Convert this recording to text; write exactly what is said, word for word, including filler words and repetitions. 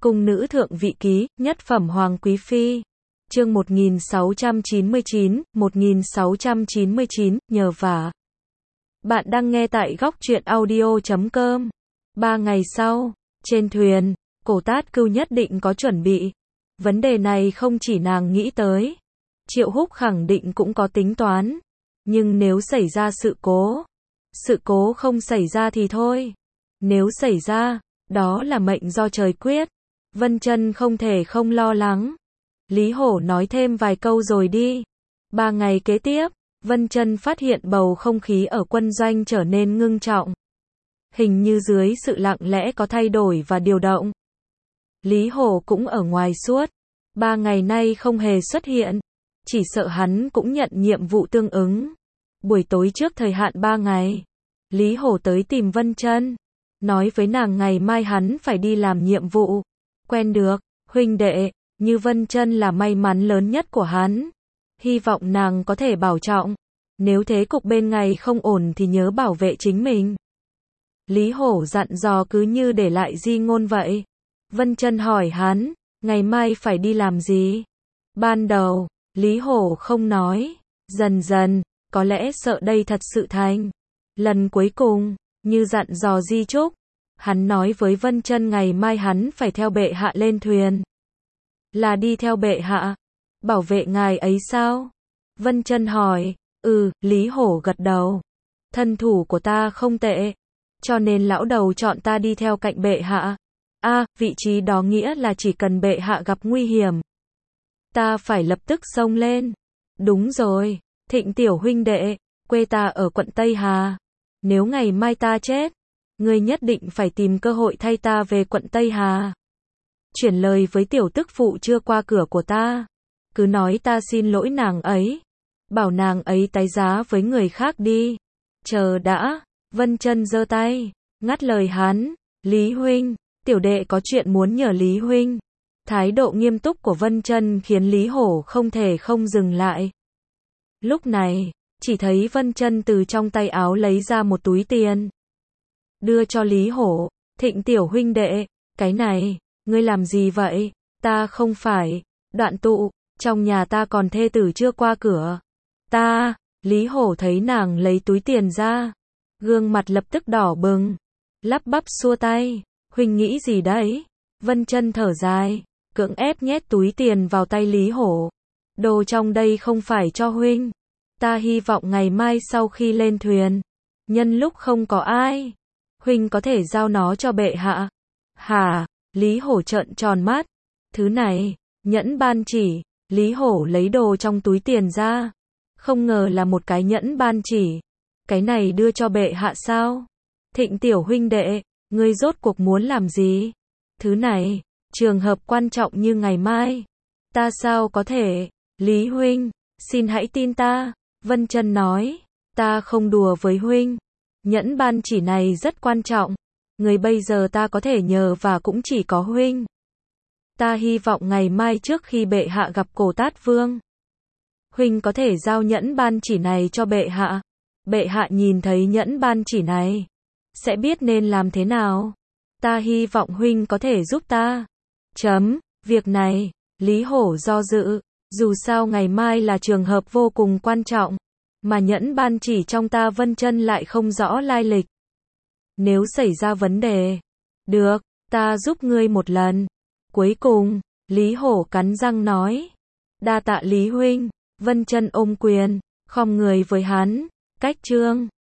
Cung nữ thượng vị ký, nhất phẩm hoàng quý phi. Chương một nghìn sáu trăm chín mươi chín, một nghìn sáu trăm chín mươi chín, nhờ vả. Bạn đang nghe tại góc truyện audio chấm com. Ba ngày sau, trên thuyền, Cổ Tát Cưu nhất định có chuẩn bị. Vấn đề này không chỉ nàng nghĩ tới. Triệu Húc khẳng định cũng có tính toán. Nhưng nếu xảy ra sự cố, sự cố không xảy ra thì thôi. Nếu xảy ra, đó là mệnh do trời quyết. Vân Chân không thể không lo lắng. Lý Hổ nói thêm vài câu rồi đi. Ba ngày kế tiếp, Vân Chân phát hiện bầu không khí ở quân doanh trở nên ngưng trọng. Hình như dưới sự lặng lẽ có thay đổi và điều động. Lý Hổ cũng ở ngoài suốt. Ba ngày nay không hề xuất hiện. Chỉ sợ hắn cũng nhận nhiệm vụ tương ứng. Buổi tối trước thời hạn ba ngày, Lý Hổ tới tìm Vân Chân, nói với nàng ngày mai hắn phải đi làm nhiệm vụ. Quen được, huynh đệ, như Vân Chân là may mắn lớn nhất của hắn. Hy vọng nàng có thể bảo trọng. Nếu thế cục bên ngày không ổn thì nhớ bảo vệ chính mình. Lý Hổ dặn dò cứ như để lại di ngôn vậy. Vân Chân hỏi hắn, ngày mai phải đi làm gì? Ban đầu, Lý Hổ không nói. Dần dần, có lẽ sợ đây thật sự thành. Lần cuối cùng, như dặn dò di chúc. Hắn nói với Vân Chân ngày mai hắn phải theo bệ hạ lên thuyền. Là đi theo bệ hạ? Bảo vệ ngài ấy sao? Vân Chân hỏi. Ừ, Lý Hổ gật đầu. Thân thủ của ta không tệ, cho nên lão đầu chọn ta đi theo cạnh bệ hạ. A, à, vị trí đó nghĩa là chỉ cần bệ hạ gặp nguy hiểm, ta phải lập tức xông lên. Đúng rồi, Thịnh tiểu huynh đệ, quê ta ở quận Tây Hà. Nếu ngày mai ta chết, ngươi nhất định phải tìm cơ hội thay ta về quận Tây Hà. Chuyển lời với tiểu tức phụ chưa qua cửa của ta. Cứ nói ta xin lỗi nàng ấy. Bảo nàng ấy tái giá với người khác đi. Chờ đã. Vân Chân giơ tay, ngắt lời hắn. Lý huynh, tiểu đệ có chuyện muốn nhờ Lý huynh. Thái độ nghiêm túc của Vân Chân khiến Lý Hổ không thể không dừng lại. Lúc này, chỉ thấy Vân Chân từ trong tay áo lấy ra một túi tiền. Đưa cho Lý Hổ. Thịnh tiểu huynh đệ, cái này, ngươi làm gì vậy? Ta không phải. Đoạn tụ, trong nhà ta còn thê tử chưa qua cửa. Ta, Lý Hổ thấy nàng lấy túi tiền ra. Gương mặt lập tức đỏ bừng. Lắp bắp xua tay. Huynh nghĩ gì đấy? Vân Chân thở dài, cưỡng ép nhét túi tiền vào tay Lý Hổ. Đồ trong đây không phải cho huynh. Ta hy vọng ngày mai sau khi lên thuyền, nhân lúc không có ai, huynh có thể giao nó cho bệ hạ. Hả? Lý Hổ trợn tròn mắt. Thứ này, nhẫn ban chỉ. Lý Hổ lấy đồ trong túi tiền ra. Không ngờ là một cái nhẫn ban chỉ. Cái này đưa cho bệ hạ sao? Thịnh tiểu huynh đệ, ngươi rốt cuộc muốn làm gì? Thứ này, trường hợp quan trọng như ngày mai, ta sao có thể? Lý huynh, xin hãy tin ta. Vân Chân nói, ta không đùa với huynh. Nhẫn ban chỉ này rất quan trọng. Người bây giờ ta có thể nhờ và cũng chỉ có huynh. Ta hy vọng ngày mai trước khi bệ hạ gặp Cổ Tát Vương, huynh có thể giao nhẫn ban chỉ này cho bệ hạ. Bệ hạ nhìn thấy nhẫn ban chỉ này, sẽ biết nên làm thế nào. Ta hy vọng huynh có thể giúp ta. Chấm, việc này, Lý Hổ do dự. Dù sao ngày mai là trường hợp vô cùng quan trọng, mà nhẫn ban chỉ trong ta Vân Chân lại không rõ lai lịch. Nếu xảy ra vấn đề, được, ta giúp ngươi một lần. Cuối cùng, Lý Hổ cắn răng nói. Đa tạ Lý huynh. Vân Chân ôm quyền, khom người với hắn. Cách chương